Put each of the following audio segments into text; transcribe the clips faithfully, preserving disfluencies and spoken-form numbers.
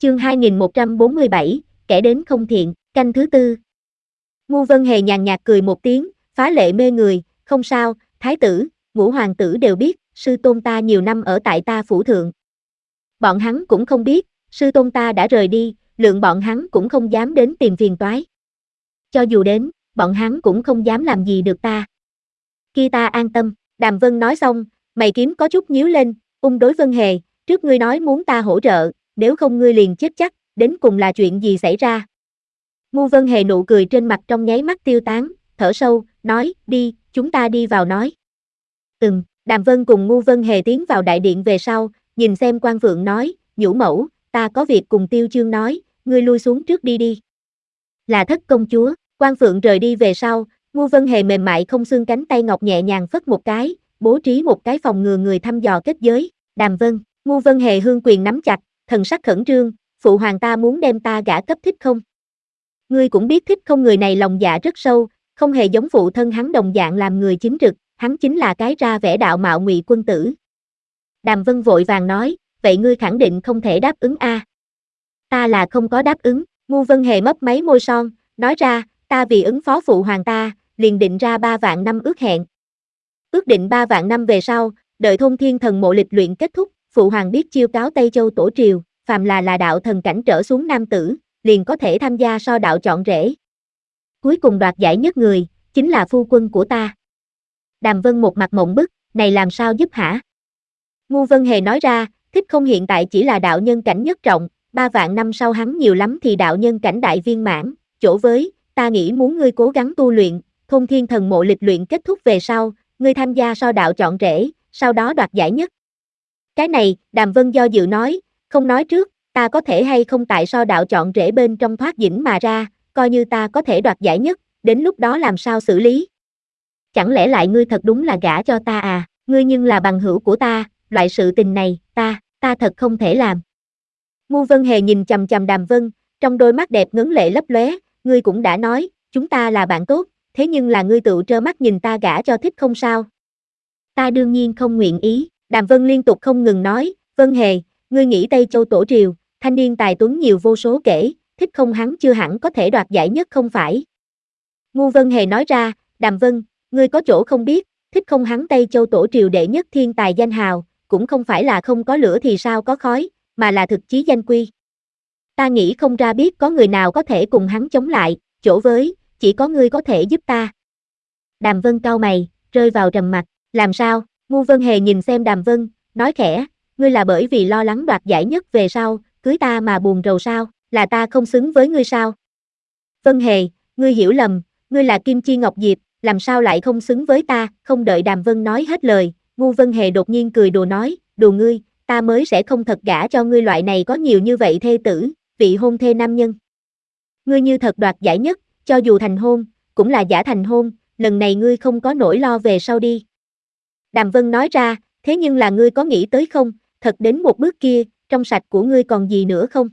Chương hai nghìn một trăm bốn mươi bảy, kẻ đến không thiện, canh thứ tư. Ngu Vân Hề nhàn nhạt cười một tiếng, phá lệ mê người, không sao, thái tử, ngũ hoàng tử đều biết, sư tôn ta nhiều năm ở tại ta phủ thượng. Bọn hắn cũng không biết, sư tôn ta đã rời đi, lượng bọn hắn cũng không dám đến tìm phiền toái. Cho dù đến, bọn hắn cũng không dám làm gì được ta. Khi ta an tâm, Đàm Vân nói xong, mày kiếm có chút nhíu lên, ung đối Vân Hề, trước ngươi nói muốn ta hỗ trợ, nếu không ngươi liền chết chắc, đến cùng là chuyện gì xảy ra. Ngu Vân Hề nụ cười trên mặt trong nháy mắt tiêu tán, thở sâu, nói, đi, chúng ta đi vào nói. Ừm, Đàm Vân cùng Ngu Vân Hề tiến vào đại điện về sau, nhìn xem Quan Phượng nói, nhũ mẫu, ta có việc cùng Tiêu Chương nói, ngươi lui xuống trước đi đi. Là thất công chúa, Quan Phượng rời đi về sau, Ngu Vân Hề mềm mại không xương cánh tay ngọc nhẹ nhàng phất một cái, bố trí một cái phòng ngừa người thăm dò kết giới, Đàm Vân, Ngu Vân Hề hương quyền nắm chặt, thần sắc khẩn trương, phụ hoàng ta muốn đem ta gả cấp Thích Không. Ngươi cũng biết Thích Không người này lòng dạ rất sâu, không hề giống phụ thân hắn đồng dạng làm người chính trực, hắn chính là cái ra vẻ đạo mạo ngụy quân tử. Đàm Vân vội vàng nói, vậy ngươi khẳng định không thể đáp ứng a? À? Ta là không có đáp ứng, Ngu Vân Hề mấp máy môi son, nói ra, ta vì ứng phó phụ hoàng ta, liền định ra ba vạn năm ước hẹn. Ước định ba vạn năm về sau, đợi Thôn Thiên Thần Mộ lịch luyện kết thúc, phụ hoàng biết chiêu cáo Tây Châu tổ triều, phàm là là đạo thần cảnh trở xuống nam tử, liền có thể tham gia so đạo chọn rễ. Cuối cùng đoạt giải nhất người, chính là phu quân của ta. Đàm Vân một mặt mộng bức, này làm sao giúp hả? Ngu Vân Hề nói ra, Thích Không hiện tại chỉ là đạo nhân cảnh nhất trọng, ba vạn năm sau hắn nhiều lắm thì đạo nhân cảnh đại viên mãn, chỗ với, ta nghĩ muốn ngươi cố gắng tu luyện, Thôn Thiên Thần Mộ lịch luyện kết thúc về sau, ngươi tham gia so đạo chọn rễ, sau đó đoạt giải nhất. Cái này, Đàm Vân do dự nói, không nói trước, ta có thể hay không tại so đạo chọn rễ bên trong thoát dĩnh mà ra, coi như ta có thể đoạt giải nhất, đến lúc đó làm sao xử lý? Chẳng lẽ lại ngươi thật đúng là gả cho ta à, ngươi nhưng là bằng hữu của ta, loại sự tình này, ta, ta thật không thể làm. Ngu Vân Hề nhìn chằm chằm Đàm Vân, trong đôi mắt đẹp ngấn lệ lấp lóe, ngươi cũng đã nói, chúng ta là bạn tốt, thế nhưng là ngươi tự trơ mắt nhìn ta gả cho Thích Không sao? Ta đương nhiên không nguyện ý, Đàm Vân liên tục không ngừng nói, Vân Hề, ngươi nghĩ Tây Châu tổ triều, thanh niên tài tuấn nhiều vô số kể, Thích Không hắn chưa hẳn có thể đoạt giải nhất không phải. Ngu Vân Hề nói ra, Đàm Vân, ngươi có chỗ không biết, Thích Không hắn Tây Châu tổ triều đệ nhất thiên tài danh hào, cũng không phải là không có lửa thì sao có khói, mà là thực chí danh quy. Ta nghĩ không ra biết có người nào có thể cùng hắn chống lại, chỗ với, chỉ có ngươi có thể giúp ta. Đàm Vân cau mày, rơi vào trầm mặc, làm sao? Ngu Vân Hề nhìn xem Đàm Vân, nói khẽ, ngươi là bởi vì lo lắng đoạt giải nhất về sau, cưới ta mà buồn rầu sao, là ta không xứng với ngươi sao? Vân Hề, ngươi hiểu lầm, ngươi là Kim Chi Ngọc Diệp, làm sao lại không xứng với ta, không đợi Đàm Vân nói hết lời, Ngu Vân Hề đột nhiên cười đùa nói, đùa ngươi, ta mới sẽ không thật gả cho ngươi loại này có nhiều như vậy thê tử, vị hôn thê nam nhân. Ngươi như thật đoạt giải nhất, cho dù thành hôn, cũng là giả thành hôn, lần này ngươi không có nỗi lo về sau đi. Đàm Vân nói ra, thế nhưng là ngươi có nghĩ tới không, thật đến một bước kia, trong sạch của ngươi còn gì nữa không?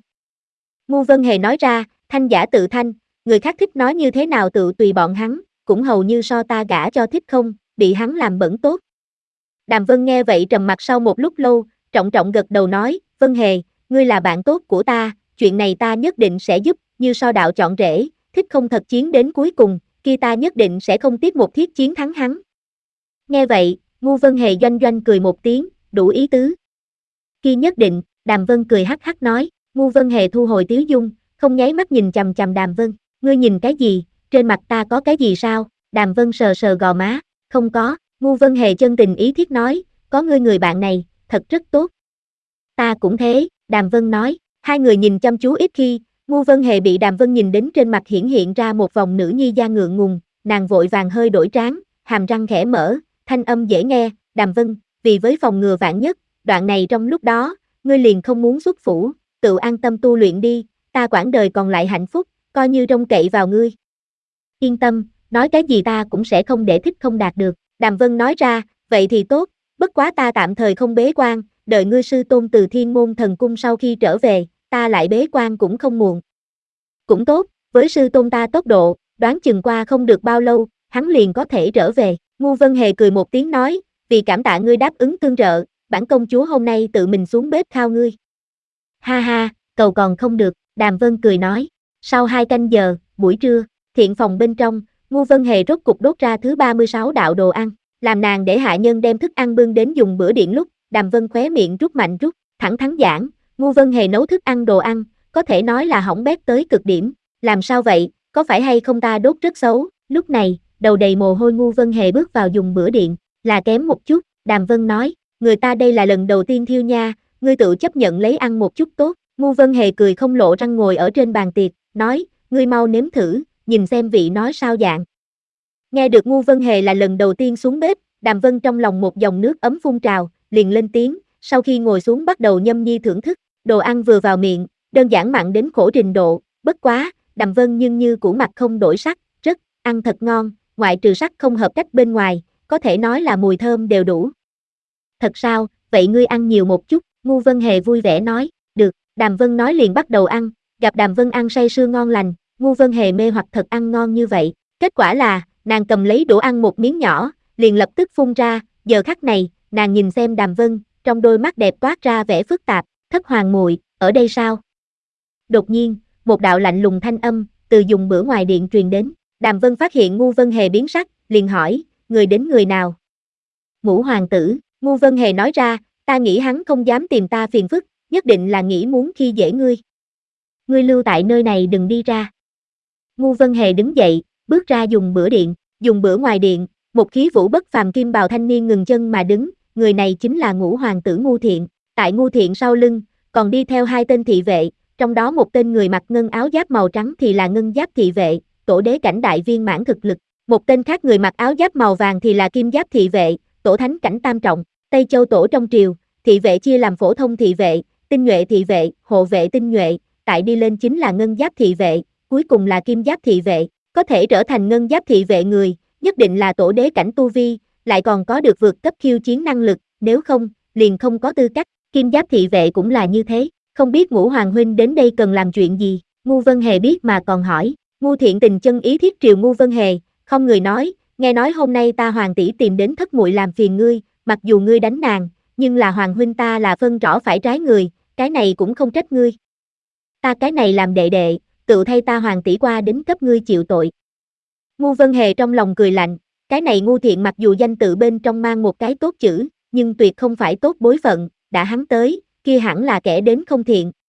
Ngu Vân Hề nói ra, thanh giả tự thanh, người khác thích nói như thế nào tự tùy bọn hắn, cũng hầu như so ta gả cho Thích Không, bị hắn làm bẩn tốt. Đàm Vân nghe vậy trầm mặt sau một lúc lâu, trọng trọng gật đầu nói, Vân Hề, ngươi là bạn tốt của ta, chuyện này ta nhất định sẽ giúp, như so đạo chọn rễ, Thích Không thật chiến đến cuối cùng, kia ta nhất định sẽ không tiếp một thiết chiến thắng hắn. Nghe vậy, Ngu Vân Hề doanh doanh cười một tiếng, đủ ý tứ. Kia nhất định, Đàm Vân cười hắc hắc nói, Ngu Vân Hề thu hồi tiếu dung, không nháy mắt nhìn chằm chằm Đàm Vân, ngươi nhìn cái gì, trên mặt ta có cái gì sao? Đàm Vân sờ sờ gò má, không có, Ngu Vân Hề chân tình ý thiết nói, có ngươi người bạn này, thật rất tốt. Ta cũng thế, Đàm Vân nói, hai người nhìn chăm chú ít khi, Ngu Vân Hề bị Đàm Vân nhìn đến trên mặt hiển hiện ra một vòng nữ nhi da ngượng ngùng, nàng vội vàng hơi đổi trán, hàm răng khẽ mở, thanh âm dễ nghe, Đàm Vân, vì với phòng ngừa vạn nhất, đoạn này trong lúc đó, ngươi liền không muốn xuất phủ, tự an tâm tu luyện đi, ta quãng đời còn lại hạnh phúc, coi như trông cậy vào ngươi. Yên tâm, nói cái gì ta cũng sẽ không để Thích Không đạt được, Đàm Vân nói ra, vậy thì tốt, bất quá ta tạm thời không bế quan, đợi ngươi sư tôn từ Thiên Môn Thần Cung sau khi trở về, ta lại bế quan cũng không muộn. Cũng tốt, với sư tôn ta tốc độ, đoán chừng qua không được bao lâu, hắn liền có thể trở về. Ngu Vân Hề cười một tiếng nói, vì cảm tạ ngươi đáp ứng tương trợ, bản công chúa hôm nay tự mình xuống bếp khao ngươi. Ha ha, cầu còn không được, Đàm Vân cười nói. Sau hai canh giờ, buổi trưa, thiện phòng bên trong, Ngu Vân Hề rốt cục đốt ra thứ ba mươi sáu đạo đồ ăn, làm nàng để hạ nhân đem thức ăn bưng đến dùng bữa điện lúc, Đàm Vân khóe miệng rút mạnh rút, thẳng thắn giảng, Ngu Vân Hề nấu thức ăn đồ ăn, có thể nói là hỏng bét tới cực điểm, làm sao vậy, có phải hay không ta đốt rất xấu, lúc này, đầu đầy mồ hôi Ngu Vân Hề bước vào dùng bữa điện, là kém một chút, Đàm Vân nói, người ta đây là lần đầu tiên thiêu nha, ngươi tự chấp nhận lấy ăn một chút tốt, Ngu Vân Hề cười không lộ răng ngồi ở trên bàn tiệc, nói, ngươi mau nếm thử, nhìn xem vị nói sao dạng. Nghe được Ngu Vân Hề là lần đầu tiên xuống bếp, Đàm Vân trong lòng một dòng nước ấm phun trào, liền lên tiếng, sau khi ngồi xuống bắt đầu nhâm nhi thưởng thức, đồ ăn vừa vào miệng, đơn giản mặn đến khổ trình độ, bất quá, Đàm Vân nhưng như củ mặt không đổi sắc, rất, ăn thật ngon, ngoại trừ sắc không hợp cách bên ngoài, có thể nói là mùi thơm đều đủ. Thật sao, vậy ngươi ăn nhiều một chút, Ngu Vân Hề vui vẻ nói, được, Đàm Vân nói liền bắt đầu ăn, gặp Đàm Vân ăn say sưa ngon lành, Ngu Vân Hề mê hoặc thật ăn ngon như vậy, kết quả là, nàng cầm lấy đũa ăn một miếng nhỏ, liền lập tức phun ra, giờ khắc này, nàng nhìn xem Đàm Vân, trong đôi mắt đẹp toát ra vẻ phức tạp, Thất Hoàng muội, ở đây sao? Đột nhiên, một đạo lạnh lùng thanh âm, từ dùng bữa ngoài điện truyền đến, Đàm Vân phát hiện Ngu Vân Hề biến sắc, liền hỏi, người đến người nào? Ngũ hoàng tử, Ngu Vân Hề nói ra, ta nghĩ hắn không dám tìm ta phiền phức, nhất định là nghĩ muốn khi dễ ngươi. Ngươi lưu tại nơi này đừng đi ra. Ngu Vân Hề đứng dậy, bước ra dùng bữa điện, dùng bữa ngoài điện, một khí vũ bất phàm kim bào thanh niên ngừng chân mà đứng, người này chính là Ngũ hoàng tử Ngu Thiện, tại Ngu Thiện sau lưng, còn đi theo hai tên thị vệ, trong đó một tên người mặc ngân áo giáp màu trắng thì là ngân giáp thị vệ, tổ đế cảnh đại viên mãn thực lực, một tên khác người mặc áo giáp màu vàng thì là kim giáp thị vệ, tổ thánh cảnh tam trọng, Tây Châu tổ trong triều, thị vệ chia làm phổ thông thị vệ, tinh nhuệ thị vệ, hộ vệ tinh nhuệ, tại đi lên chính là ngân giáp thị vệ, cuối cùng là kim giáp thị vệ, có thể trở thành ngân giáp thị vệ người, nhất định là tổ đế cảnh tu vi, lại còn có được vượt cấp khiêu chiến năng lực, nếu không, liền không có tư cách, kim giáp thị vệ cũng là như thế, không biết Ngũ hoàng huynh đến đây cần làm chuyện gì, Ngu Vân Hề biết mà còn hỏi, Ngu Thiện tình chân ý thiết triều Ngu Vân Hề, không người nói, nghe nói hôm nay ta hoàng tỷ tìm đến thất muội làm phiền ngươi, mặc dù ngươi đánh nàng, nhưng là hoàng huynh ta là phân rõ phải trái người, cái này cũng không trách ngươi. Ta cái này làm đệ đệ, tự thay ta hoàng tỷ qua đến cấp ngươi chịu tội. Ngu Vân Hề trong lòng cười lạnh, cái này Ngu Thiện mặc dù danh tự bên trong mang một cái tốt chữ, nhưng tuyệt không phải tốt bối phận, đã hắn tới, kia hẳn là kẻ đến không thiện,